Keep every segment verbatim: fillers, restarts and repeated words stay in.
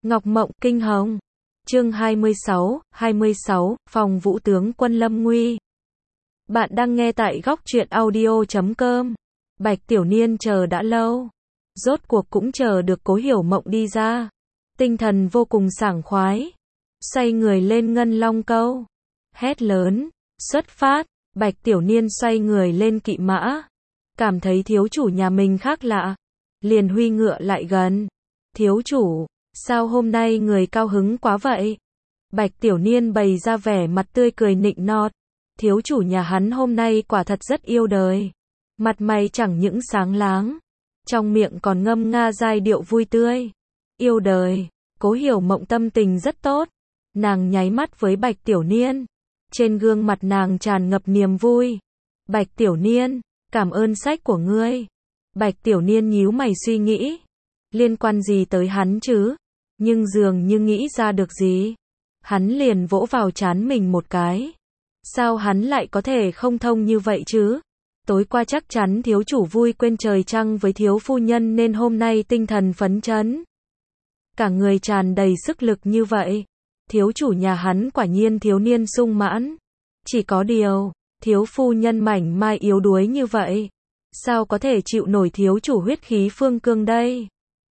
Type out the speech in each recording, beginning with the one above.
Ngọc Mộng Kinh Hồng. Chương hai mươi sáu, hai mươi sáu, Phòng Vũ tướng quân lâm nguy. Bạn đang nghe tại góc truyện audio chấm com. Bạch Tiểu Niên chờ đã lâu. Rốt cuộc cũng chờ được Cố Hiểu Mộng đi ra. Tinh thần vô cùng sảng khoái. Xoay người lên Ngân Long Câu. Hét lớn. Xuất phát. Bạch Tiểu Niên xoay người lên kỵ mã. Cảm thấy thiếu chủ nhà mình khác lạ. Liền huy ngựa lại gần. Thiếu chủ, sao hôm nay người cao hứng quá vậy? Bạch Tiểu Niên bày ra vẻ mặt tươi cười nịnh nọt. Thiếu chủ nhà hắn hôm nay quả thật rất yêu đời. Mặt mày chẳng những sáng láng, trong miệng còn ngâm nga giai điệu vui tươi. Yêu đời. Cố Hiểu Mộng tâm tình rất tốt. Nàng nháy mắt với Bạch Tiểu Niên. Trên gương mặt nàng tràn ngập niềm vui. Bạch Tiểu Niên, cảm ơn sách của ngươi. Bạch Tiểu Niên nhíu mày suy nghĩ. Liên quan gì tới hắn chứ? Nhưng dường như nghĩ ra được gì. Hắn liền vỗ vào trán mình một cái. Sao hắn lại có thể không thông như vậy chứ? Tối qua chắc chắn thiếu chủ vui quên trời trăng với thiếu phu nhân nên hôm nay tinh thần phấn chấn. Cả người tràn đầy sức lực như vậy. Thiếu chủ nhà hắn quả nhiên thiếu niên sung mãn. Chỉ có điều, thiếu phu nhân mảnh mai yếu đuối như vậy. Sao có thể chịu nổi thiếu chủ huyết khí phương cương đây?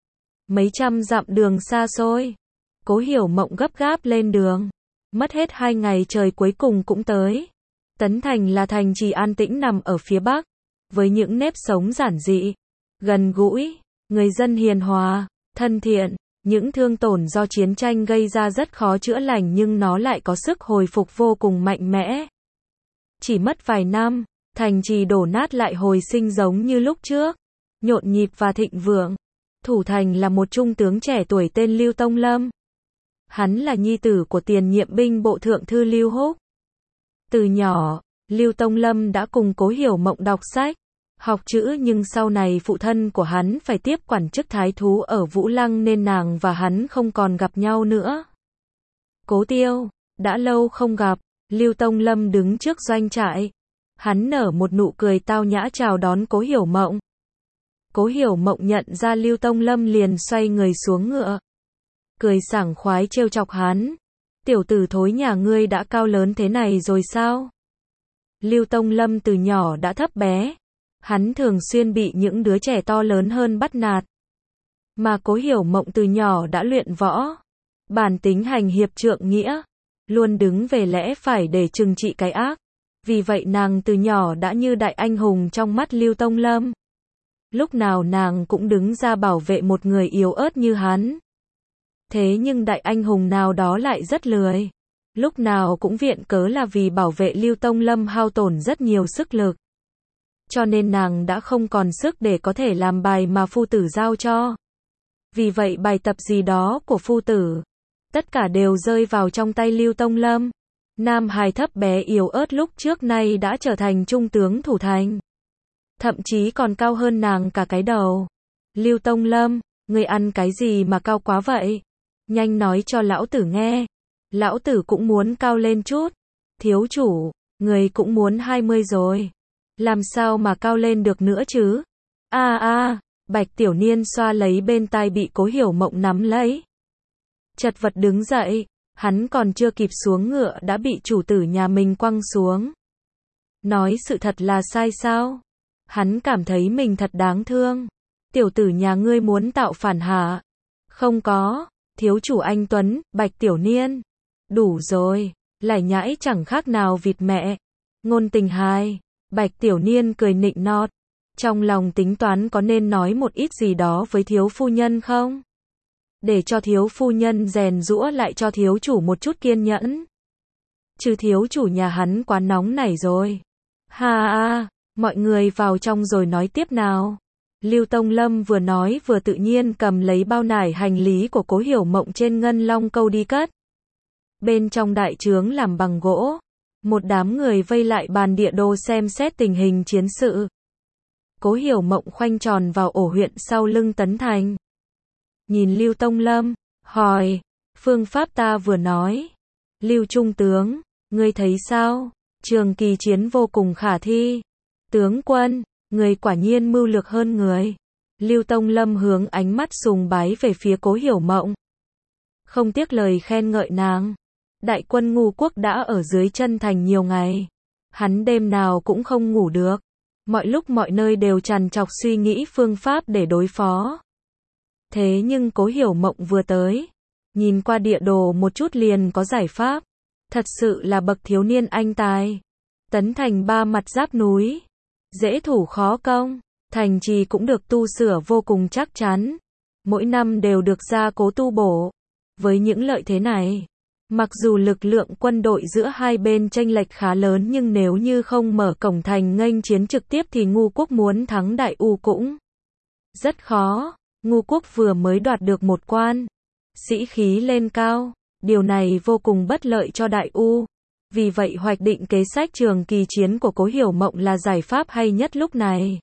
Mấy trăm dặm đường xa xôi. Cố Hiểu Mộng gấp gáp lên đường. Mất hết hai ngày trời cuối cùng cũng tới. Tấn Thành là thành trì an tĩnh nằm ở phía bắc. Với những nếp sống giản dị, gần gũi, người dân hiền hòa, thân thiện. Những thương tổn do chiến tranh gây ra rất khó chữa lành nhưng nó lại có sức hồi phục vô cùng mạnh mẽ. Chỉ mất vài năm, thành trì đổ nát lại hồi sinh giống như lúc trước. Nhộn nhịp và thịnh vượng. Thủ thành là một trung tướng trẻ tuổi tên Lưu Tông Lâm. Hắn là nhi tử của tiền nhiệm binh bộ thượng thư Lưu Húc. Từ nhỏ, Lưu Tông Lâm đã cùng Cố Hiểu Mộng đọc sách, học chữ nhưng sau này phụ thân của hắn phải tiếp quản chức thái thú ở Vũ Lăng nên nàng và hắn không còn gặp nhau nữa. Cố Tiêu, đã lâu không gặp. Lưu Tông Lâm đứng trước doanh trại. Hắn nở một nụ cười tao nhã chào đón Cố Hiểu Mộng. Cố Hiểu Mộng nhận ra Lưu Tông Lâm liền xoay người xuống ngựa. Cười sảng khoái trêu chọc hắn. Tiểu tử thối nhà ngươi đã cao lớn thế này rồi sao? Lưu Tông Lâm từ nhỏ đã thấp bé. Hắn thường xuyên bị những đứa trẻ to lớn hơn bắt nạt. Mà Cố Hiểu Mộng từ nhỏ đã luyện võ. Bản tính hành hiệp trượng nghĩa. Luôn đứng về lẽ phải để trừng trị cái ác. Vì vậy nàng từ nhỏ đã như đại anh hùng trong mắt Lưu Tông Lâm. Lúc nào nàng cũng đứng ra bảo vệ một người yếu ớt như hắn. Thế nhưng đại anh hùng nào đó lại rất lười. Lúc nào cũng viện cớ là vì bảo vệ Lưu Tông Lâm hao tổn rất nhiều sức lực. Cho nên nàng đã không còn sức để có thể làm bài mà phu tử giao cho. Vì vậy bài tập gì đó của phu tử, tất cả đều rơi vào trong tay Lưu Tông Lâm. Nam hài thấp bé yếu ớt lúc trước nay đã trở thành trung tướng thủ thành. Thậm chí còn cao hơn nàng cả cái đầu. Lưu Tông Lâm, ngươi ăn cái gì mà cao quá vậy? Nhanh nói cho lão tử nghe. Lão tử cũng muốn cao lên chút. Thiếu chủ, người cũng muốn hai mươi rồi. Làm sao mà cao lên được nữa chứ? A a, Bạch Tiểu Niên xoa lấy bên tai bị Cố Hiểu Mộng nắm lấy. Chật vật đứng dậy, hắn còn chưa kịp xuống ngựa đã bị chủ tử nhà mình quăng xuống. Nói sự thật là sai sao? Hắn cảm thấy mình thật đáng thương. Tiểu tử nhà ngươi muốn tạo phản hả? Không có, thiếu chủ anh Tuấn, Bạch Tiểu Niên. Đủ rồi, lải nhãi chẳng khác nào vịt mẹ. Ngôn tình hài. Bạch Tiểu Niên cười nịnh nọt. Trong lòng tính toán có nên nói một ít gì đó với thiếu phu nhân không? Để cho thiếu phu nhân rèn giũa lại cho thiếu chủ một chút kiên nhẫn. Chứ thiếu chủ nhà hắn quá nóng nảy rồi. Ha ha, mọi người vào trong rồi nói tiếp nào. Lưu Tông Lâm vừa nói vừa tự nhiên cầm lấy bao nải hành lý của Cố Hiểu Mộng trên Ngân Long Câu đi cất. Bên trong đại trướng làm bằng gỗ, một đám người vây lại bàn địa đồ xem xét tình hình chiến sự. Cố Hiểu Mộng khoanh tròn vào ổ huyện sau lưng Tấn Thành. Nhìn Lưu Tông Lâm, hỏi, phương pháp ta vừa nói. Lưu Trung tướng, ngươi thấy sao? Trường kỳ chiến vô cùng khả thi. Tướng quân, người quả nhiên mưu lược hơn người. Lưu Tông Lâm hướng ánh mắt sùng bái về phía Cố Hiểu Mộng. không tiếc lời khen ngợi nàng. Đại quân ngu quốc đã ở dưới chân thành nhiều ngày. Hắn đêm nào cũng không ngủ được. Mọi lúc mọi nơi đều trằn trọc suy nghĩ phương pháp để đối phó. Thế nhưng Cố Hiểu Mộng vừa tới, nhìn qua địa đồ một chút liền có giải pháp. Thật sự là bậc thiếu niên anh tài. Tấn thành ba mặt giáp núi, dễ thủ khó công, thành trì cũng được tu sửa vô cùng chắc chắn. Mỗi năm đều được gia cố tu bổ. Với những lợi thế này, mặc dù lực lượng quân đội giữa hai bên chênh lệch khá lớn nhưng nếu như không mở cổng thành nghênh chiến trực tiếp thì ngu quốc muốn thắng Đại U cũng rất khó. Ngu quốc vừa mới đoạt được một quan, sĩ khí lên cao, điều này vô cùng bất lợi cho Đại U. Vì vậy hoạch định kế sách trường kỳ chiến của Cố Hiểu Mộng là giải pháp hay nhất lúc này.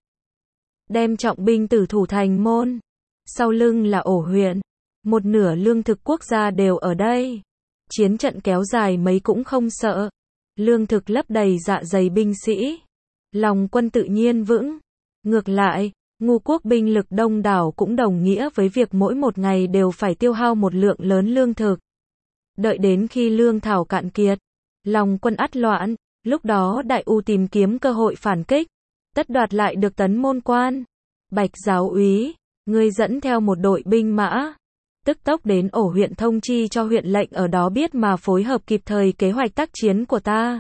Đem trọng binh tử thủ thành môn, sau lưng là ổ huyện, một nửa lương thực quốc gia đều ở đây. Chiến trận kéo dài mấy cũng không sợ, lương thực lấp đầy dạ dày binh sĩ, lòng quân tự nhiên vững. Ngược lại, ngu quốc binh lực đông đảo cũng đồng nghĩa với việc mỗi một ngày đều phải tiêu hao một lượng lớn lương thực. Đợi đến khi lương thảo cạn kiệt, lòng quân ắt loạn, lúc đó Đại U tìm kiếm cơ hội phản kích, tất đoạt lại được Tấn Môn Quan. Bạch giáo úy, ngươi dẫn theo một đội binh mã, tức tốc đến ổ huyện thông chi cho huyện lệnh ở đó biết mà phối hợp kịp thời kế hoạch tác chiến của ta.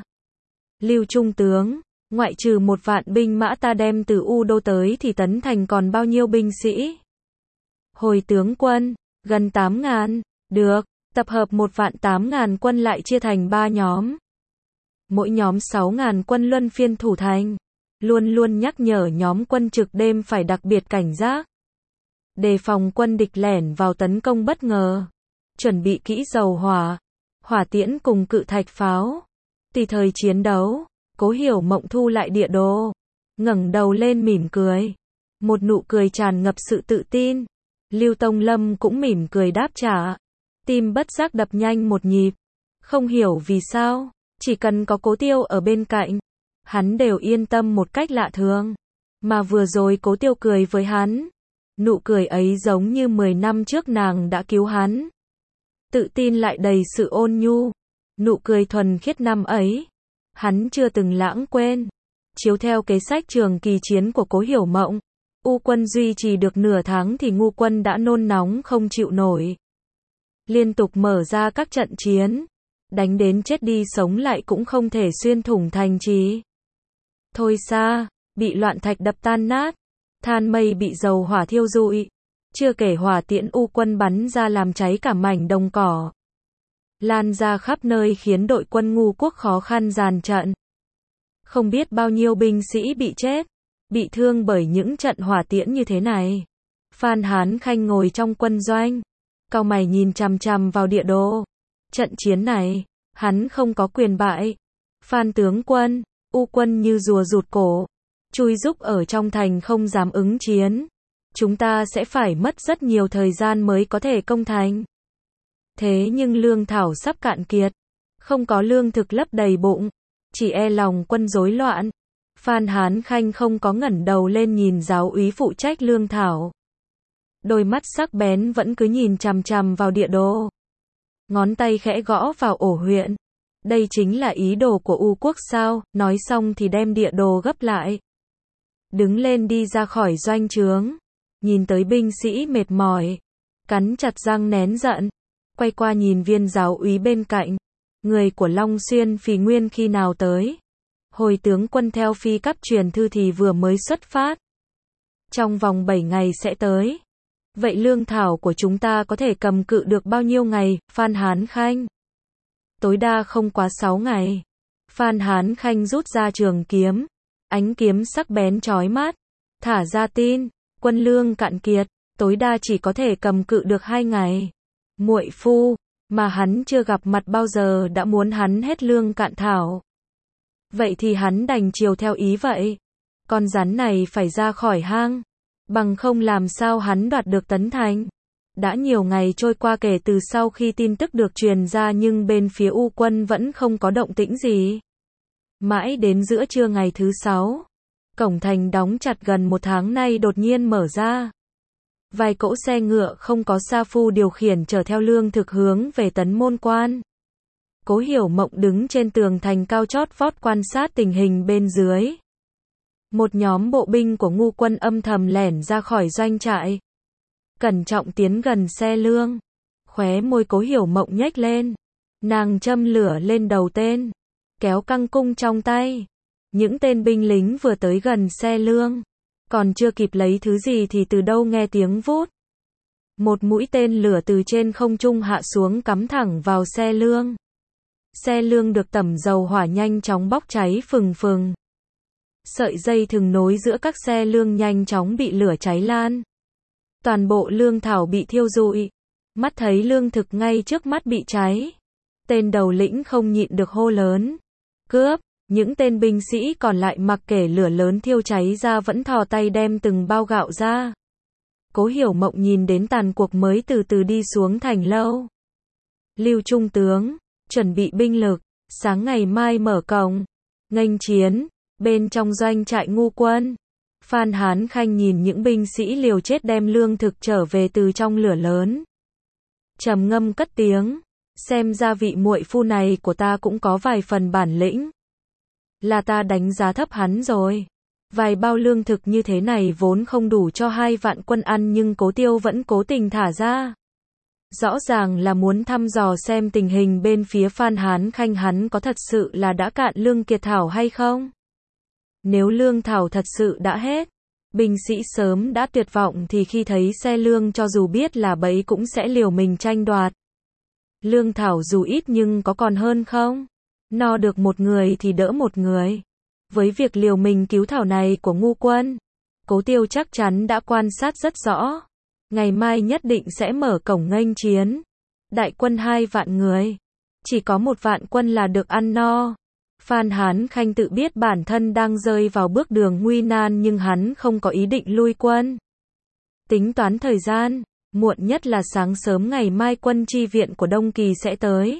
Lưu Trung tướng, ngoại trừ một vạn binh mã ta đem từ U Đô tới thì Tấn Thành còn bao nhiêu binh sĩ? Hồi tướng quân, gần tám ngàn, được, tập hợp một vạn tám ngàn quân lại chia thành ba nhóm. Mỗi nhóm sáu ngàn quân luân phiên thủ thành, luôn luôn nhắc nhở nhóm quân trực đêm phải đặc biệt cảnh giác. Đề phòng quân địch lẻn vào tấn công bất ngờ. Chuẩn bị kỹ dầu hỏa, hỏa tiễn cùng cự thạch pháo. Tùy thời chiến đấu, Cố Hiểu Mộng thu lại địa đồ, ngẩng đầu lên mỉm cười. Một nụ cười tràn ngập sự tự tin. Lưu Tông Lâm cũng mỉm cười đáp trả. Tim bất giác đập nhanh một nhịp. Không hiểu vì sao, chỉ cần có Cố Tiêu ở bên cạnh, hắn đều yên tâm một cách lạ thường. Mà vừa rồi Cố Tiêu cười với hắn, nụ cười ấy giống như mười năm trước nàng đã cứu hắn. Tự tin lại đầy sự ôn nhu. Nụ cười thuần khiết năm ấy, hắn chưa từng lãng quên. Chiếu theo kế sách trường kỳ chiến của Cố Hiểu Mộng, U quân duy trì được nửa tháng thì ngu quân đã nôn nóng không chịu nổi. Liên tục mở ra các trận chiến, đánh đến chết đi sống lại cũng không thể xuyên thủng thành trì. Thôi xa, bị loạn thạch đập tan nát, than mây bị dầu hỏa thiêu rụi, chưa kể hỏa tiễn U quân bắn ra làm cháy cả mảnh đồng cỏ, lan ra khắp nơi khiến đội quân ngu quốc khó khăn dàn trận. Không biết bao nhiêu binh sĩ bị chết, bị thương bởi những trận hỏa tiễn như thế này. Phan Hán Khanh ngồi trong quân doanh, cau mày nhìn chằm chằm vào địa đồ. Trận chiến này, hắn không có quyền bại. Phan tướng quân, U quân như rùa rụt cổ, chui rúc ở trong thành không dám ứng chiến. Chúng ta sẽ phải mất rất nhiều thời gian mới có thể công thành. Thế nhưng lương thảo sắp cạn kiệt, không có lương thực lấp đầy bụng, chỉ e lòng quân rối loạn. Phan Hán Khanh không có ngẩng đầu lên nhìn giáo úy phụ trách lương thảo. Đôi mắt sắc bén vẫn cứ nhìn chằm chằm vào địa đồ. Ngón tay khẽ gõ vào ổ huyện. Đây chính là ý đồ của U quốc sao? Nói xong thì đem địa đồ gấp lại. Đứng lên đi ra khỏi doanh trướng. Nhìn tới binh sĩ mệt mỏi, cắn chặt răng nén giận. Quay qua nhìn viên giáo úy bên cạnh. Người của Long Xuyên Phì Nguyên khi nào tới? Hồi tướng quân theo phi cấp truyền thư thì vừa mới xuất phát. Trong vòng bảy ngày sẽ tới. Vậy lương thảo của chúng ta có thể cầm cự được bao nhiêu ngày? Phan Hán Khanh. Tối đa không quá sáu ngày. Phan Hán Khanh rút ra trường kiếm. Ánh kiếm sắc bén chói mắt. Thả ra tin. Quân lương cạn kiệt. Tối đa chỉ có thể cầm cự được hai ngày. Muội phu, mà hắn chưa gặp mặt bao giờ đã muốn hắn hết lương cạn thảo. Vậy thì hắn đành chiều theo ý vậy. Con rắn này phải ra khỏi hang. Bằng không làm sao hắn đoạt được Tấn Thành. Đã nhiều ngày trôi qua kể từ sau khi tin tức được truyền ra nhưng bên phía U quân vẫn không có động tĩnh gì. Mãi đến giữa trưa ngày thứ sáu, cổng thành đóng chặt gần một tháng nay đột nhiên mở ra. Vài cỗ xe ngựa không có sa phu điều khiển chở theo lương thực hướng về Tấn Môn Quan. Cố Hiểu Mộng đứng trên tường thành cao chót vót quan sát tình hình bên dưới. Một nhóm bộ binh của Ngu quân âm thầm lẻn ra khỏi doanh trại. Cẩn trọng tiến gần xe lương. Khóe môi Cố Hiểu Mộng nhếch lên. Nàng châm lửa lên đầu tên. Kéo căng cung trong tay. Những tên binh lính vừa tới gần xe lương. Còn chưa kịp lấy thứ gì thì từ đâu nghe tiếng vút. Một mũi tên lửa từ trên không trung hạ xuống cắm thẳng vào xe lương. Xe lương được tẩm dầu hỏa nhanh chóng bốc cháy phừng phừng. Sợi dây thừng nối giữa các xe lương nhanh chóng bị lửa cháy lan. Toàn bộ lương thảo bị thiêu rụi. Mắt thấy lương thực ngay trước mắt bị cháy. Tên đầu lĩnh không nhịn được hô lớn. Cướp! Những tên binh sĩ còn lại mặc kệ lửa lớn thiêu cháy ra vẫn thò tay đem từng bao gạo ra. Cố Hiểu Mộng nhìn đến tàn cuộc mới từ từ đi xuống thành lâu. Lưu Trung tướng, chuẩn bị binh lực, sáng ngày mai mở cổng, nghênh chiến, bên trong doanh trại Ngu quân. Phan Hán Khanh nhìn những binh sĩ liều chết đem lương thực trở về từ trong lửa lớn. Trầm ngâm cất tiếng, xem ra vị muội phu này của ta cũng có vài phần bản lĩnh. Là ta đánh giá thấp hắn rồi. Vài bao lương thực như thế này vốn không đủ cho hai vạn quân ăn nhưng Cố Tiêu vẫn cố tình thả ra. Rõ ràng là muốn thăm dò xem tình hình bên phía Phan Hán Khanh hắn có thật sự là đã cạn lương kiệt thảo hay không. Nếu lương thảo thật sự đã hết, binh sĩ sớm đã tuyệt vọng thì khi thấy xe lương cho dù biết là bẫy cũng sẽ liều mình tranh đoạt. Lương thảo dù ít nhưng có còn hơn không? No được một người thì đỡ một người. Với việc liều mình cứu thảo này của Ngu quân, Cố Tiêu chắc chắn đã quan sát rất rõ. Ngày mai nhất định sẽ mở cổng nghênh chiến. Đại quân hai vạn người. Chỉ có một vạn quân là được ăn no. Phan Hán Khanh tự biết bản thân đang rơi vào bước đường nguy nan nhưng hắn không có ý định lui quân. Tính toán thời gian, muộn nhất là sáng sớm ngày mai quân chi viện của Đông Kỳ sẽ tới.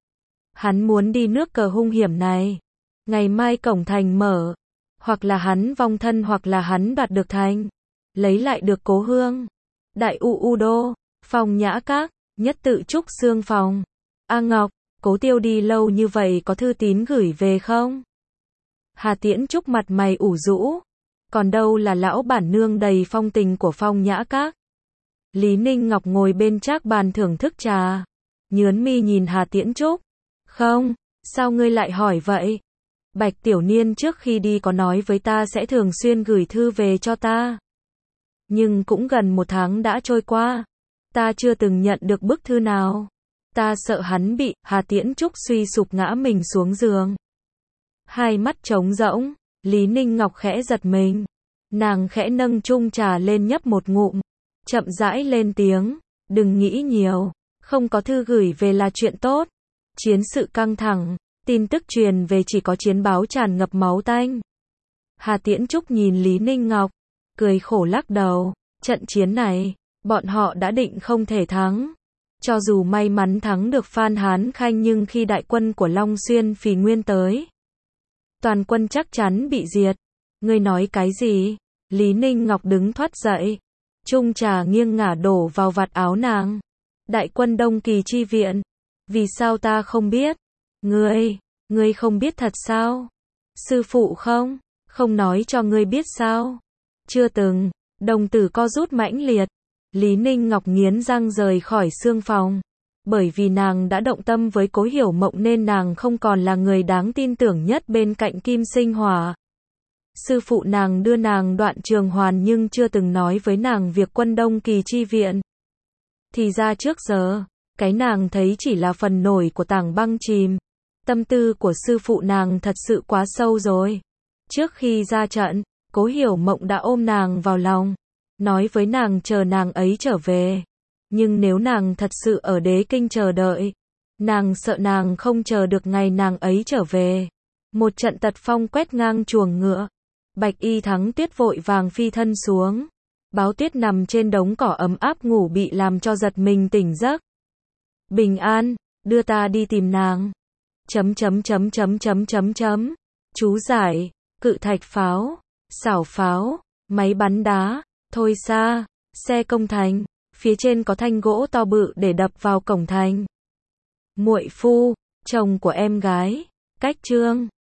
Hắn muốn đi nước cờ hung hiểm này. Ngày mai cổng thành mở. Hoặc là hắn vong thân hoặc là hắn đoạt được thành. Lấy lại được Cố Hương. Đại U U Đô, Phong Nhã Các, nhất tự Trúc Xương Phòng. A Ngọc, Cố Tiêu đi lâu như vậy có thư tín gửi về không? Hà Tiễn Trúc mặt mày ủ rũ. Còn đâu là lão bản nương đầy phong tình của Phong Nhã Các. Lý Ninh Ngọc ngồi bên trác bàn thưởng thức trà. Nhớn mi nhìn Hà Tiễn Trúc. Không, sao ngươi lại hỏi vậy? Bạch Tiểu Niên trước khi đi có nói với ta sẽ thường xuyên gửi thư về cho ta. Nhưng cũng gần một tháng đã trôi qua. Ta chưa từng nhận được bức thư nào. Ta sợ hắn bị, Hà Tiễn Trúc suy sụp ngã mình xuống giường. Hai mắt trống rỗng, Lý Ninh Ngọc khẽ giật mình. Nàng khẽ nâng chung trà lên nhấp một ngụm. Chậm rãi lên tiếng, đừng nghĩ nhiều, không có thư gửi về là chuyện tốt. Chiến sự căng thẳng, tin tức truyền về chỉ có chiến báo tràn ngập máu tanh. Hà Tiễn Trúc nhìn Lý Ninh Ngọc, cười khổ lắc đầu, trận chiến này, bọn họ đã định không thể thắng. Cho dù may mắn thắng được Phan Hán Khanh nhưng khi đại quân của Long Xuyên Phì Nguyên tới, toàn quân chắc chắn bị diệt. Ngươi nói cái gì? Lý Ninh Ngọc đứng thoát dậy, chung trà nghiêng ngả đổ vào vạt áo nàng. Đại quân Đông Kỳ chi viện. Vì sao ta không biết? Ngươi, ngươi không biết thật sao? Sư phụ không? Không nói cho ngươi biết sao? Chưa từng. Đồng tử co rút mãnh liệt. Lý Ninh Ngọc nghiến răng rời khỏi xương phòng. Bởi vì nàng đã động tâm với Cố Hiểu Mộng nên nàng không còn là người đáng tin tưởng nhất bên cạnh Kim Sinh Hỏa. Sư phụ nàng đưa nàng Đoạn Trường Hoàn nhưng chưa từng nói với nàng việc quân Đông Kỳ chi viện. Thì ra trước giờ, cái nàng thấy chỉ là phần nổi của tảng băng chìm. Tâm tư của sư phụ nàng thật sự quá sâu rồi. Trước khi ra trận, Cố Hiểu Mộng đã ôm nàng vào lòng, nói với nàng chờ nàng ấy trở về. Nhưng nếu nàng thật sự ở Đế Kinh chờ đợi, nàng sợ nàng không chờ được ngày nàng ấy trở về. Một trận tật phong quét ngang chuồng ngựa. Bạch Y Thắng Tuyết vội vàng phi thân xuống. Báo Tuyết nằm trên đống cỏ ấm áp ngủ bị làm cho giật mình tỉnh giấc. Bình an, đưa ta đi tìm nàng. Chấm chấm chấm chấm chấm chấm chấm. Chú giải, cự thạch pháo, xảo pháo, máy bắn đá, thôi xa, Xe công thành, phía trên có thanh gỗ to bự để đập vào cổng thành. Muội phu, chồng của em gái, cách Trương